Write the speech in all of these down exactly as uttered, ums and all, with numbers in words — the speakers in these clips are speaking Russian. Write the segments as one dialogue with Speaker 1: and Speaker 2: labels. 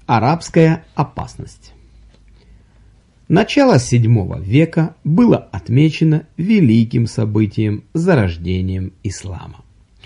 Speaker 1: Арабская опасность. Начало седьмого века было отмечено великим событием – зарождением ислама.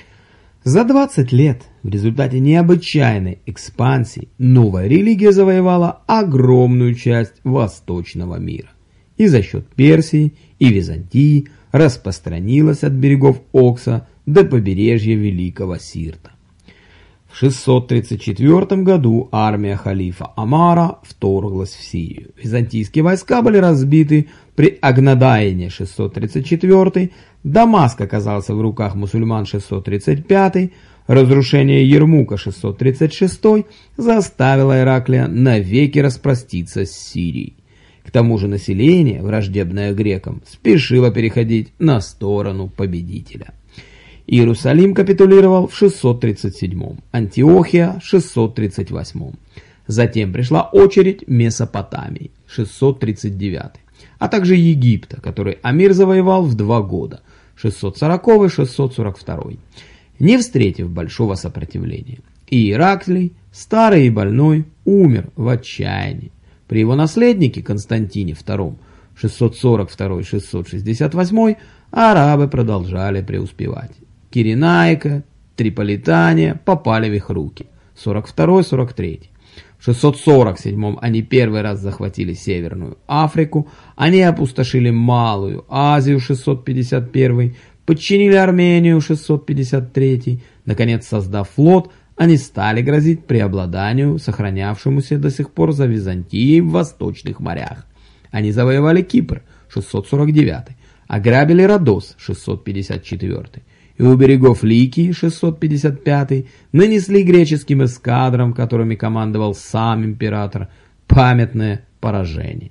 Speaker 1: За двадцать лет в результате необычайной экспансии новая религия завоевала огромную часть восточного мира и за счет Персии и Византии распространилась от берегов Окса до побережья Великого Сирта. В шестьсот тридцать четвёртом году армия халифа Омара вторглась в Сирию. Византийские войска были разбиты при Агнадайне шестьсот тридцать четвёртый, Дамаск оказался в руках мусульман шестьсот тридцать пятый, разрушение Ярмука шестьсот тридцать шестой заставило Ираклия навеки распроститься с Сирией. К тому же население, враждебное грекам, спешило переходить на сторону победителя. Иерусалим капитулировал в шестьсот тридцать седьмом, Антиохия – шестьсот тридцать восьмом. Затем пришла очередь Месопотамии – шестьсот тридцать девятый, а также Египта, который Амир завоевал в два года – шестьсот сороковый — шестьсот сорок второй, не встретив большого сопротивления. И Ираклий, старый и больной, умер в отчаянии. При его наследнике Константине втором – шестьсот сорок второй — шестьсот шестьдесят восьмой арабы продолжали преуспевать. Киренаика, Триполитания попали в их руки. сорок второй — сорок третий. В шестьсот сорок седьмом они первый раз захватили Северную Африку, они опустошили Малую Азию шестьсот пятьдесят первый, подчинили Армению шестьсот пятьдесят третий. Наконец, создав флот, они стали грозить преобладанию, сохранявшемуся до сих пор за Византией в восточных морях. Они завоевали Кипр шестьсот сорок девятый, ограбили Родос шестьсот пятьдесят четвёртый. И у берегов Ликии шестьсот пятьдесят пятый нанесли греческим эскадрам, которыми командовал сам император, памятное поражение.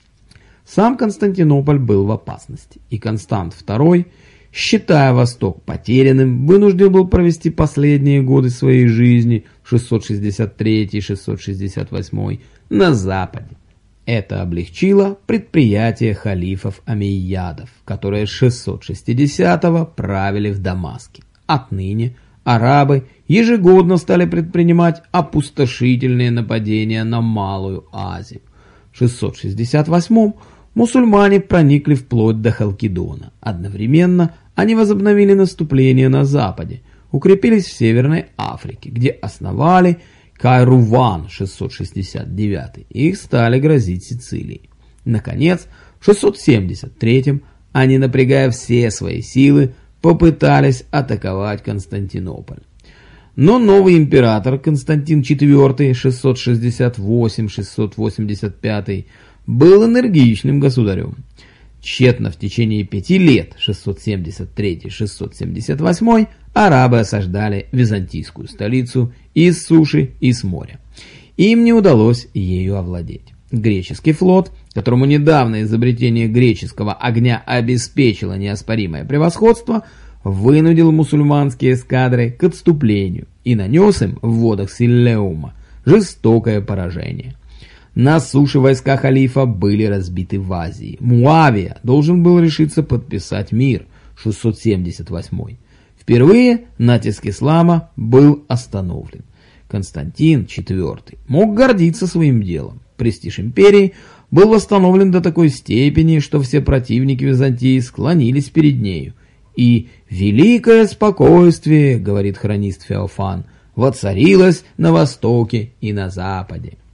Speaker 1: Сам Константинополь был в опасности, и Констант второй, считая Восток потерянным, вынужден был провести последние годы своей жизни шестьсот шестьдесят третий — шестьсот шестьдесят восьмой на Западе. Это облегчило предприятие халифов Омейядов, которые с шестьсот шестидесятого правили в Дамаске. Отныне арабы ежегодно стали предпринимать опустошительные нападения на Малую Азию. В шестьсот шестьдесят восьмом мусульмане проникли вплоть до Халкидона. Одновременно они возобновили наступление на Западе, укрепились в Северной Африке, где основали Кайруван шестьсот шестьдесят девятый, и их стали грозить Сицилии. Наконец, в шестьсот семьдесят третьем они, напрягая все свои силы, попытались атаковать Константинополь. Но новый император Константин четвёртый шестьсот шестьдесят восьмой — шестьсот восемьдесят пятый был энергичным государем. Тщетно в течение пяти лет шестьсот семьдесят третий — шестьсот семьдесят восьмой арабы осаждали византийскую столицу и с суши, и с моря. Им не удалось ею овладеть. Греческий флот, которому недавно изобретение греческого огня обеспечило неоспоримое превосходство, вынудил мусульманские эскадры к отступлению и нанес им в водах Силлеума жестокое поражение. На суше войска халифа были разбиты в Азии. Муавия должен был решиться подписать мир шестьсот семьдесят восьмой. Впервые натиск ислама был остановлен. Константин четвёртый мог гордиться своим делом. Престиж империи был восстановлен до такой степени, что все противники Византии склонились перед нею. И «великое спокойствие, — говорит хронист Феофан, — воцарилось на востоке и на западе».